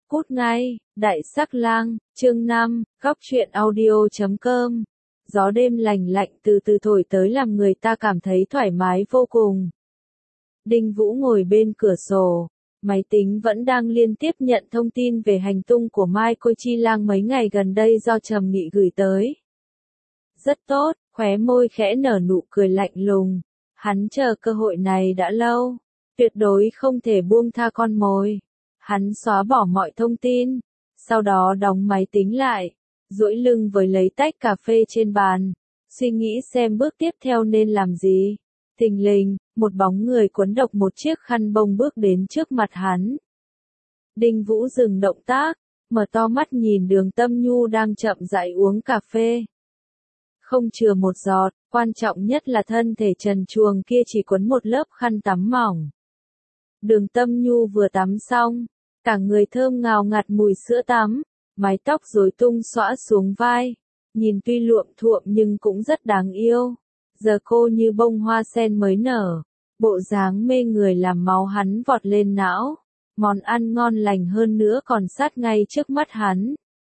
Cút ngay, Đại Sắc Lang, chương 5, góc truyện audio.com. Gió đêm lành lạnh từ từ thổi tới làm người ta cảm thấy thoải mái vô cùng. Đinh Vũ ngồi bên cửa sổ, máy tính vẫn đang liên tiếp nhận thông tin về hành tung của Mai Khôi Chi Lang mấy ngày gần đây do Trầm Nghị gửi tới. Rất tốt, khóe môi khẽ nở nụ cười lạnh lùng. Hắn chờ cơ hội này đã lâu, tuyệt đối không thể buông tha con mồi. Hắn xóa bỏ mọi thông tin, sau đó đóng máy tính lại, duỗi lưng với lấy tách cà phê trên bàn, suy nghĩ xem bước tiếp theo nên làm gì. Thình lình, một bóng người quấn độc một chiếc khăn bông bước đến trước mặt hắn. Đinh Vũ dừng động tác, mở to mắt nhìn Đường Tâm Nhu đang chậm rãi uống cà phê. Không chừa một giọt, quan trọng nhất là thân thể trần truồng kia chỉ quấn một lớp khăn tắm mỏng. Đường Tâm Nhu vừa tắm xong, cả người thơm ngào ngạt mùi sữa tắm, mái tóc rối tung xõa xuống vai, nhìn tuy luộm thuộm nhưng cũng rất đáng yêu. Giờ cô như bông hoa sen mới nở, bộ dáng mê người làm máu hắn vọt lên não, món ăn ngon lành hơn nữa còn sát ngay trước mắt hắn.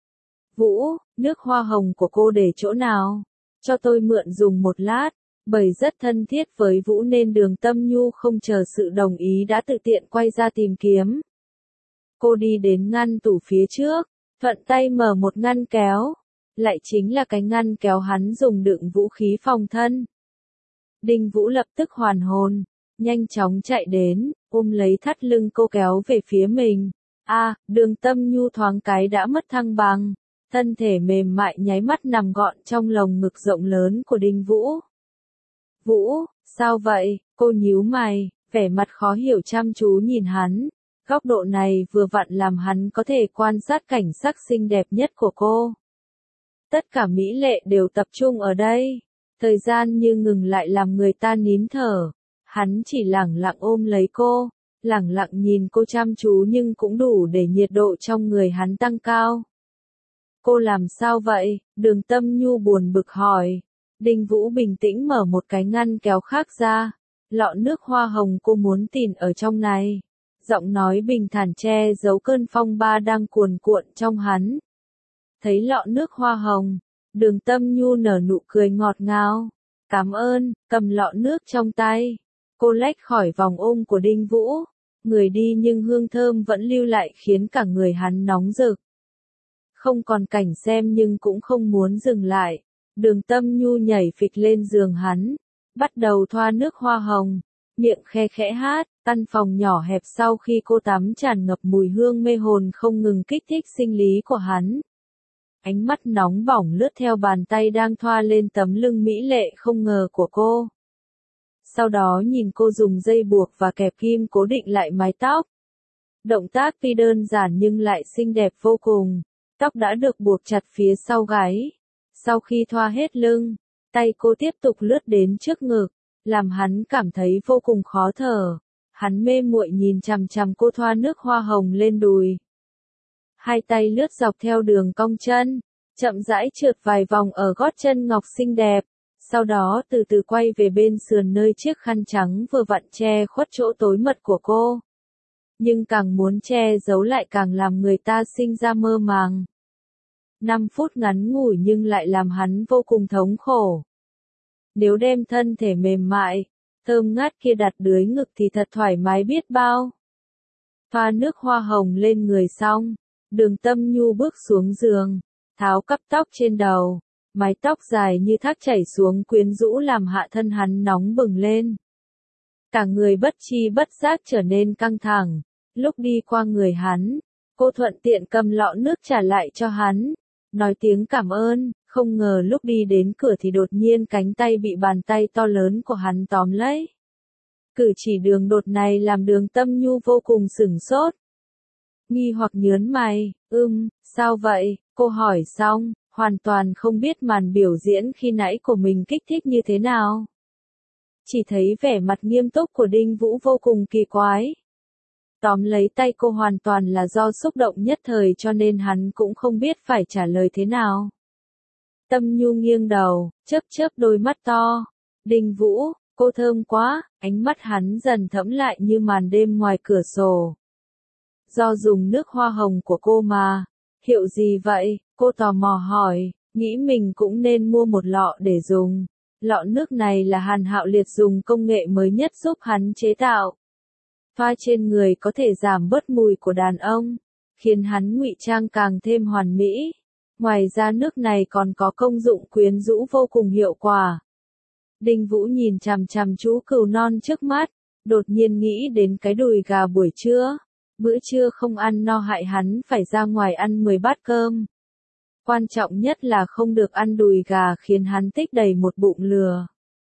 Vũ, nước hoa hồng của cô để chỗ nào? Cho tôi mượn dùng một lát. Bởi rất thân thiết với Vũ nên Đường Tâm Nhu không chờ sự đồng ý đã tự tiện quay ra tìm kiếm. Cô đi đến ngăn tủ phía trước, thuận tay mở một ngăn kéo, lại chính là cái ngăn kéo hắn dùng đựng vũ khí phòng thân. Đinh Vũ lập tức hoàn hồn, nhanh chóng chạy đến, ôm lấy thắt lưng cô kéo về phía mình. Đường Tâm Nhu thoáng cái đã mất thăng bằng, thân thể mềm mại nháy mắt nằm gọn trong lồng ngực rộng lớn của Đinh Vũ. Vũ, sao vậy? Cô nhíu mày, vẻ mặt khó hiểu chăm chú nhìn hắn. Góc độ này vừa vặn làm hắn có thể quan sát cảnh sắc xinh đẹp nhất của cô. Tất cả mỹ lệ đều tập trung ở đây. Thời gian như ngừng lại làm người ta nín thở. Hắn chỉ lẳng lặng ôm lấy cô, lẳng lặng nhìn cô chăm chú nhưng cũng đủ để nhiệt độ trong người hắn tăng cao. Cô làm sao vậy? Đường Tâm Nhu buồn bực hỏi. Đinh Vũ bình tĩnh mở một cái ngăn kéo khác ra. Lọ nước hoa hồng cô muốn tìm ở trong này. Giọng nói bình thản che giấu cơn phong ba đang cuồn cuộn trong hắn. Thấy lọ nước hoa hồng, Đường Tâm Nhu nở nụ cười ngọt ngào. Cảm ơn, cầm lọ nước trong tay. Cô lách khỏi vòng ôm của Đinh Vũ. Người đi nhưng hương thơm vẫn lưu lại khiến cả người hắn nóng rực. Không còn cảnh xem nhưng cũng không muốn dừng lại. Đường Tâm Nhu nhảy phịch lên giường hắn, bắt đầu thoa nước hoa hồng, miệng khe khẽ hát. Căn phòng nhỏ hẹp sau khi cô tắm tràn ngập mùi hương mê hồn không ngừng kích thích sinh lý của hắn. Ánh mắt nóng bỏng lướt theo bàn tay đang thoa lên tấm lưng mỹ lệ không ngờ của cô. Sau đó nhìn cô dùng dây buộc và kẹp kim cố định lại mái tóc. Động tác tuy đơn giản nhưng lại xinh đẹp vô cùng. Tóc đã được buộc chặt phía sau gáy. Sau khi thoa hết lưng, tay cô tiếp tục lướt đến trước ngực, làm hắn cảm thấy vô cùng khó thở. Hắn mê muội nhìn chằm chằm cô thoa nước hoa hồng lên đùi. Hai tay lướt dọc theo đường cong chân, chậm rãi trượt vài vòng ở gót chân ngọc xinh đẹp, sau đó từ từ quay về bên sườn nơi chiếc khăn trắng vừa vặn che khuất chỗ tối mật của cô. Nhưng càng muốn che giấu lại càng làm người ta sinh ra mơ màng. 5 phút ngắn ngủi nhưng lại làm hắn vô cùng thống khổ. Nếu đem thân thể mềm mại, thơm ngát kia đặt dưới ngực thì thật thoải mái biết bao. Thoa nước hoa hồng lên người xong, Đường Tâm Nhu bước xuống giường, tháo cắp tóc trên đầu, mái tóc dài như thác chảy xuống quyến rũ làm hạ thân hắn nóng bừng lên. Cả người bất tri bất giác trở nên căng thẳng, lúc đi qua người hắn, cô thuận tiện cầm lọ nước trả lại cho hắn, nói tiếng cảm ơn. Không ngờ lúc đi đến cửa thì đột nhiên cánh tay bị bàn tay to lớn của hắn tóm lấy. Cử chỉ đường đột này làm Đường Tâm Nhu vô cùng sửng sốt. Nghi hoặc nhớn mày, sao vậy? Cô hỏi xong, hoàn toàn không biết màn biểu diễn khi nãy của mình kích thích như thế nào. Chỉ thấy vẻ mặt nghiêm túc của Đinh Vũ vô cùng kỳ quái. Tóm lấy tay cô hoàn toàn là do xúc động nhất thời cho nên hắn cũng không biết phải trả lời thế nào. Tâm Nhu nghiêng đầu, chớp chớp đôi mắt to. Đinh Vũ, cô thơm quá, ánh mắt hắn dần thẫm lại như màn đêm ngoài cửa sổ. Do dùng nước hoa hồng của cô mà. Hiệu gì vậy? Cô tò mò hỏi, nghĩ mình cũng nên mua một lọ để dùng. Lọ nước này là Hàn Hạo Liệt dùng công nghệ mới nhất giúp hắn chế tạo. Thoa trên người có thể giảm bớt mùi của đàn ông, khiến hắn ngụy trang càng thêm hoàn mỹ. Ngoài ra nước này còn có công dụng quyến rũ vô cùng hiệu quả. Đinh Vũ nhìn chằm chằm chú cừu non trước mắt, đột nhiên nghĩ đến cái đùi gà buổi trưa. Bữa trưa không ăn no hại hắn phải ra ngoài ăn 10 bát cơm. Quan trọng nhất là không được ăn đùi gà khiến hắn tích đầy một bụng lừa.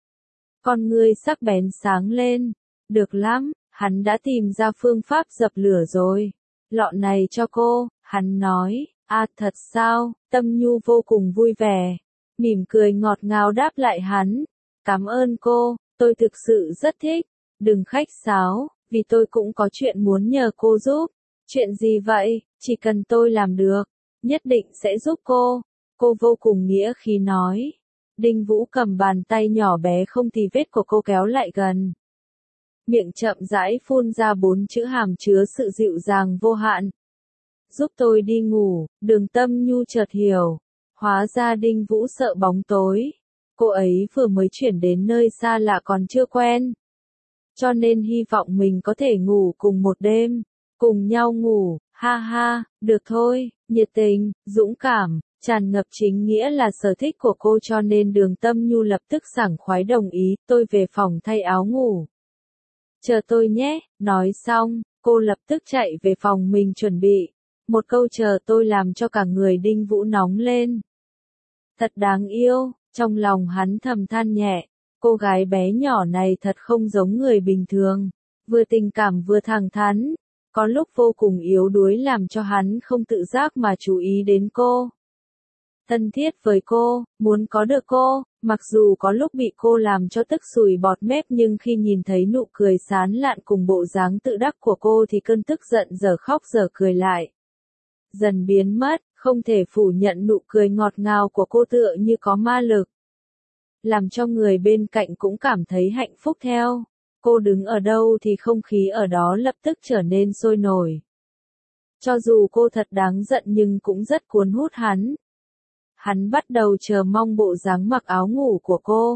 Con ngươi sắc bén sáng lên. Được lắm, hắn đã tìm ra phương pháp dập lửa rồi. Lọ này cho cô, hắn nói. À thật sao? Tâm Nhu vô cùng vui vẻ. Mỉm cười ngọt ngào đáp lại hắn. Cảm ơn cô, tôi thực sự rất thích. Đừng khách sáo, vì tôi cũng có chuyện muốn nhờ cô giúp. Chuyện gì vậy? Chỉ cần tôi làm được, nhất định sẽ giúp cô. Cô vô cùng nghĩa khí nói. Đinh Vũ cầm bàn tay nhỏ bé không tì vết của cô kéo lại gần. Miệng chậm rãi phun ra 4 chữ hàm chứa sự dịu dàng vô hạn. Giúp tôi đi ngủ, Đường Tâm Nhu chợt hiểu. Hóa ra Đinh Vũ sợ bóng tối. Cô ấy vừa mới chuyển đến nơi xa lạ còn chưa quen. Cho nên hy vọng mình có thể ngủ cùng một đêm. Cùng nhau ngủ, ha ha, được thôi, nhiệt tình, dũng cảm, tràn ngập chính nghĩa là sở thích của cô cho nên Đường Tâm Nhu lập tức sảng khoái đồng ý, tôi về phòng thay áo ngủ. Chờ tôi nhé, nói xong, cô lập tức chạy về phòng mình chuẩn bị. Một câu chờ tôi làm cho cả người Đinh Vũ nóng lên. Thật đáng yêu, trong lòng hắn thầm than nhẹ, cô gái bé nhỏ này thật không giống người bình thường, vừa tình cảm vừa thẳng thắn, có lúc vô cùng yếu đuối làm cho hắn không tự giác mà chú ý đến cô. Thân thiết với cô, muốn có được cô, mặc dù có lúc bị cô làm cho tức sùi bọt mép nhưng khi nhìn thấy nụ cười sán lạn cùng bộ dáng tự đắc của cô thì cơn tức giận giờ khóc giờ cười lại. Dần biến mất, không thể phủ nhận nụ cười ngọt ngào của cô tựa như có ma lực. Làm cho người bên cạnh cũng cảm thấy hạnh phúc theo. Cô đứng ở đâu thì không khí ở đó lập tức trở nên sôi nổi. Cho dù cô thật đáng giận nhưng cũng rất cuốn hút hắn. Hắn bắt đầu chờ mong bộ dáng mặc áo ngủ của cô.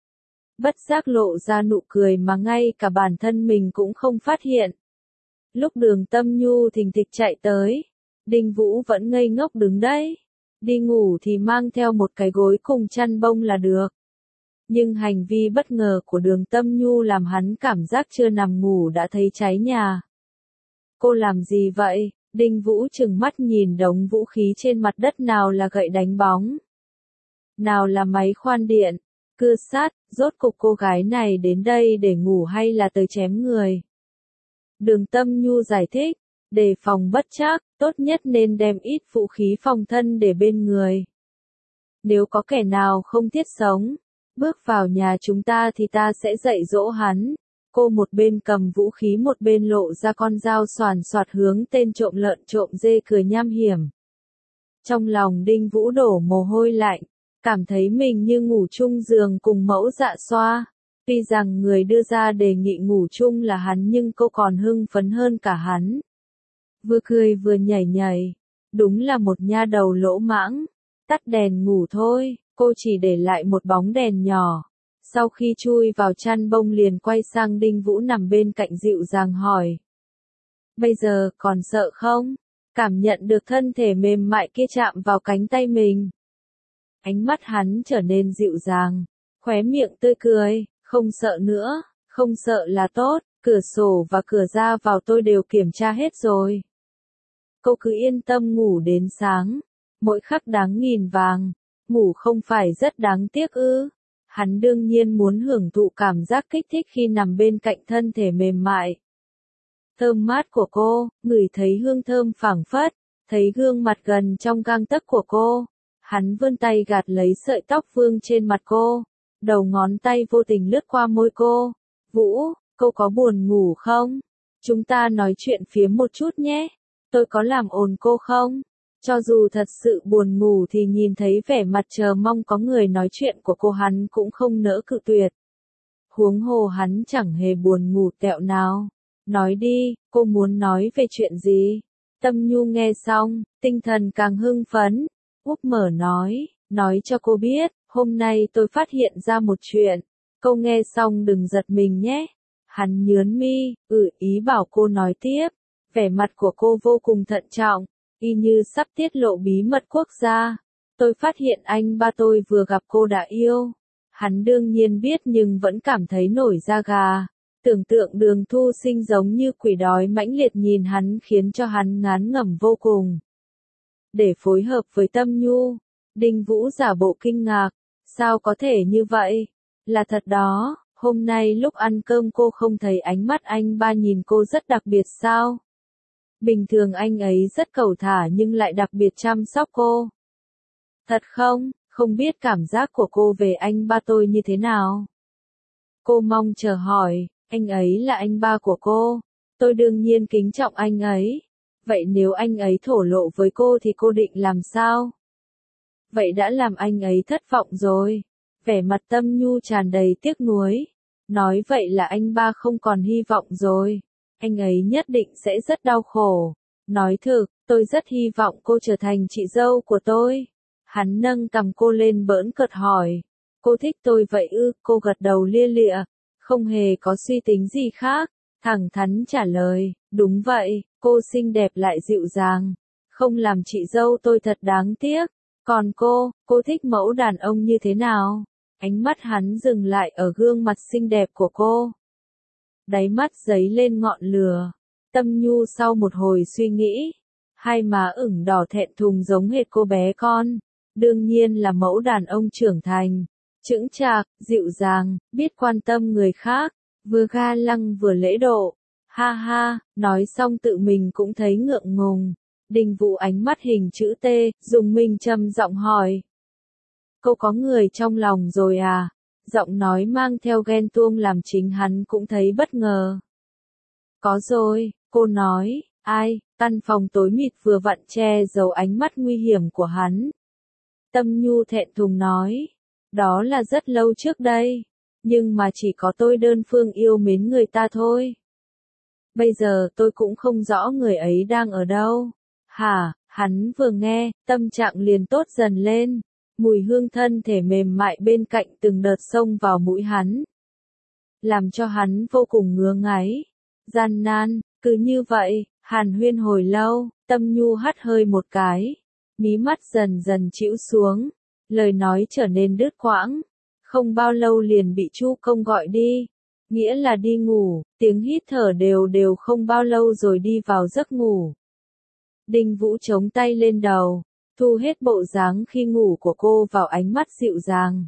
Bất giác lộ ra nụ cười mà ngay cả bản thân mình cũng không phát hiện. Lúc Đường Tâm Nhu thình thịch chạy tới, Đinh Vũ vẫn ngây ngốc đứng đấy. Đi ngủ thì mang theo một cái gối cùng chăn bông là được. Nhưng hành vi bất ngờ của Đường Tâm Nhu làm hắn cảm giác chưa nằm ngủ đã thấy cháy nhà. Cô làm gì vậy? Đinh Vũ trừng mắt nhìn đống vũ khí trên mặt đất, nào là gậy đánh bóng, nào là máy khoan điện, cưa sắt, rốt cục cô gái này đến đây để ngủ hay là tới chém người? Đường Tâm Nhu giải thích, đề phòng bất trắc, tốt nhất nên đem ít vũ khí phòng thân để bên người. Nếu có kẻ nào không thiết sống, bước vào nhà chúng ta thì ta sẽ dạy dỗ hắn. Cô một bên cầm vũ khí một bên lộ ra con dao xoàn xoạt hướng tên trộm lợn trộm dê cười nham hiểm. Trong lòng Đinh Vũ đổ mồ hôi lạnh, cảm thấy mình như ngủ chung giường cùng mẫu dạ xoa. Tuy rằng người đưa ra đề nghị ngủ chung là hắn nhưng cô còn hưng phấn hơn cả hắn. Vừa cười vừa nhảy nhảy, đúng là một nha đầu lỗ mãng. Tắt đèn ngủ thôi, cô chỉ để lại một bóng đèn nhỏ. Sau khi chui vào chăn bông liền quay sang Đinh Vũ nằm bên cạnh dịu dàng hỏi. Bây giờ còn sợ không? Cảm nhận được thân thể mềm mại kia chạm vào cánh tay mình. Ánh mắt hắn trở nên dịu dàng, khóe miệng tươi cười, không sợ nữa, không sợ là tốt, cửa sổ và cửa ra vào tôi đều kiểm tra hết rồi. Cô cứ yên tâm ngủ đến sáng, mỗi khắc đáng nghìn vàng, ngủ không phải rất đáng tiếc ư? Hắn đương nhiên muốn hưởng thụ cảm giác kích thích khi nằm bên cạnh thân thể mềm mại. Thơm mát của cô, ngửi thấy hương thơm phảng phất, thấy gương mặt gần trong gang tấc của cô. Hắn vươn tay gạt lấy sợi tóc vương trên mặt cô, đầu ngón tay vô tình lướt qua môi cô. Vũ, cô có buồn ngủ không? Chúng ta nói chuyện phiếm một chút nhé. Tôi có làm ồn cô không? Cho dù thật sự buồn ngủ thì nhìn thấy vẻ mặt chờ mong có người nói chuyện của cô hắn cũng không nỡ cự tuyệt. Huống hồ hắn chẳng hề buồn ngủ tẹo nào. Nói đi, cô muốn nói về chuyện gì? Tâm Nhu nghe xong, tinh thần càng hưng phấn. Úp mở nói cho cô biết, hôm nay tôi phát hiện ra một chuyện. Cô nghe xong đừng giật mình nhé. Hắn nhớn mi, ý bảo cô nói tiếp. Vẻ mặt của cô vô cùng thận trọng, y như sắp tiết lộ bí mật quốc gia. Tôi phát hiện anh ba tôi vừa gặp cô đã yêu. Hắn đương nhiên biết nhưng vẫn cảm thấy nổi da gà. Tưởng tượng Đường Thu Sinh giống như quỷ đói mãnh liệt nhìn hắn khiến cho hắn ngán ngẩm vô cùng. Để phối hợp với Tâm Nhu, Đinh Vũ giả bộ kinh ngạc. Sao có thể như vậy? Là thật đó, hôm nay lúc ăn cơm cô không thấy ánh mắt anh ba nhìn cô rất đặc biệt sao? Bình thường anh ấy rất cẩu thả nhưng lại đặc biệt chăm sóc cô. Thật không? Không biết cảm giác của cô về anh ba tôi như thế nào? Cô mong chờ hỏi, anh ấy là anh ba của cô. Tôi đương nhiên kính trọng anh ấy. Vậy nếu anh ấy thổ lộ với cô thì cô định làm sao? Vậy đã làm anh ấy thất vọng rồi. Vẻ mặt Tâm Nhu tràn đầy tiếc nuối. Nói vậy là anh ba không còn hy vọng rồi. Anh ấy nhất định sẽ rất đau khổ. Nói thực, tôi rất hy vọng cô trở thành chị dâu của tôi. Hắn nâng cằm cô lên bỡn cợt hỏi. Cô thích tôi vậy ư? Cô gật đầu lia lịa. Không hề có suy tính gì khác. Thẳng thắn trả lời. Đúng vậy, cô xinh đẹp lại dịu dàng. Không làm chị dâu tôi thật đáng tiếc. Còn cô thích mẫu đàn ông như thế nào? Ánh mắt hắn dừng lại ở gương mặt xinh đẹp của cô. Đáy mắt giấy lên ngọn lửa. Tâm Nhu sau một hồi suy nghĩ. Hai má ửng đỏ thẹn thùng giống hệt cô bé con. Đương nhiên là mẫu đàn ông trưởng thành. Chững chạc, dịu dàng, biết quan tâm người khác. Vừa ga lăng vừa lễ độ. Ha ha, nói xong tự mình cũng thấy ngượng ngùng. Đình Vũ ánh mắt hình chữ T, dùng mình trầm giọng hỏi. Cô có người trong lòng rồi à? Giọng nói mang theo ghen tuông làm chính hắn cũng thấy bất ngờ. Có rồi, cô nói, ai? Căn phòng tối mịt vừa vặn che giấu ánh mắt nguy hiểm của hắn. Tâm Nhu thẹn thùng nói, đó là rất lâu trước đây, nhưng mà chỉ có tôi đơn phương yêu mến người ta thôi. Bây giờ tôi cũng không rõ người ấy đang ở đâu. Hả? Hắn vừa nghe, tâm trạng liền tốt dần lên. Mùi hương thân thể mềm mại bên cạnh từng đợt xông vào mũi hắn. Làm cho hắn vô cùng ngứa ngáy. Gian nan, cứ như vậy, hàn huyên hồi lâu, Tâm Nhu hắt hơi một cái. Mí mắt dần dần chĩu xuống. Lời nói trở nên đứt quãng. Không bao lâu liền bị Chu Công gọi đi. Nghĩa là đi ngủ, tiếng hít thở đều đều không bao lâu rồi đi vào giấc ngủ. Đinh Vũ chống tay lên đầu, thu hết bộ dáng khi ngủ của cô vào ánh mắt dịu dàng.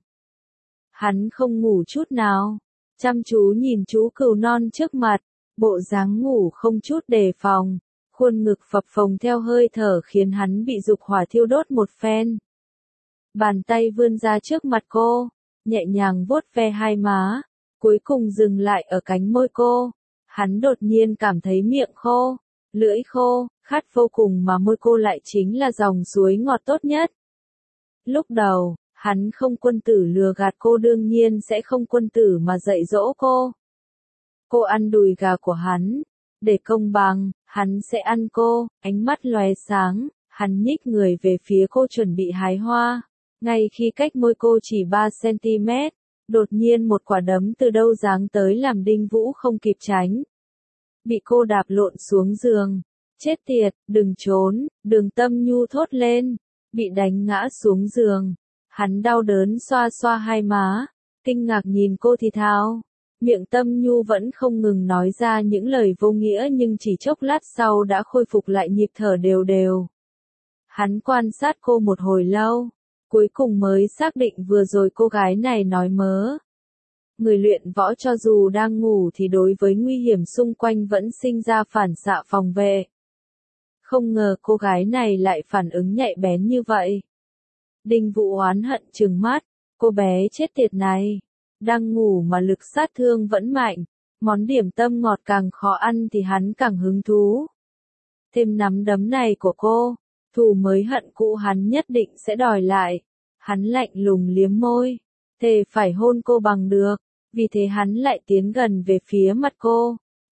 Hắn không ngủ chút nào, chăm chú nhìn chú cừu non trước mặt, bộ dáng ngủ không chút đề phòng, khuôn ngực phập phồng theo hơi thở khiến hắn bị dục hỏa thiêu đốt một phen. Bàn tay vươn ra trước mặt cô, nhẹ nhàng vuốt ve hai má, cuối cùng dừng lại ở cánh môi cô. Hắn đột nhiên cảm thấy miệng khô, lưỡi khô, khát vô cùng mà môi cô lại chính là dòng suối ngọt tốt nhất. Lúc đầu, hắn không quân tử lừa gạt cô đương nhiên sẽ không quân tử mà dạy dỗ cô. Cô ăn đùi gà của hắn. Để công bằng, hắn sẽ ăn cô, ánh mắt lóe sáng, hắn nhích người về phía cô chuẩn bị hái hoa. Ngay khi cách môi cô chỉ 3 cm, đột nhiên một quả đấm từ đâu giáng tới làm Đinh Vũ không kịp tránh. Bị cô đạp lộn xuống giường. Chết tiệt, đừng trốn, Đường Tâm Nhu thốt lên. Bị đánh ngã xuống giường. Hắn đau đớn xoa xoa hai má. Kinh ngạc nhìn cô thì thào. Miệng Tâm Nhu vẫn không ngừng nói ra những lời vô nghĩa nhưng chỉ chốc lát sau đã khôi phục lại nhịp thở đều đều. Hắn quan sát cô một hồi lâu. Cuối cùng mới xác định vừa rồi cô gái này nói mớ. Người luyện võ cho dù đang ngủ thì đối với nguy hiểm xung quanh vẫn sinh ra phản xạ phòng vệ. Không ngờ cô gái này lại phản ứng nhạy bén như vậy. Đinh Vũ oán hận trừng mắt, cô bé chết tiệt này. Đang ngủ mà lực sát thương vẫn mạnh, món điểm tâm ngọt càng khó ăn thì hắn càng hứng thú. Thêm nắm đấm này của cô, thù mới hận cũ hắn nhất định sẽ đòi lại. Hắn lạnh lùng liếm môi, thề phải hôn cô bằng được, vì thế hắn lại tiến gần về phía mặt cô.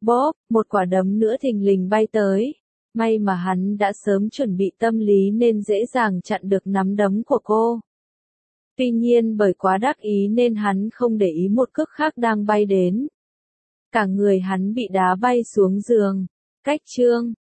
Bóp, một quả đấm nữa thình lình bay tới. May mà hắn đã sớm chuẩn bị tâm lý nên dễ dàng chặn được nắm đấm của cô. Tuy nhiên bởi quá đắc ý nên hắn không để ý một cước khác đang bay đến. Cả người hắn bị đá bay xuống giường. Cách chương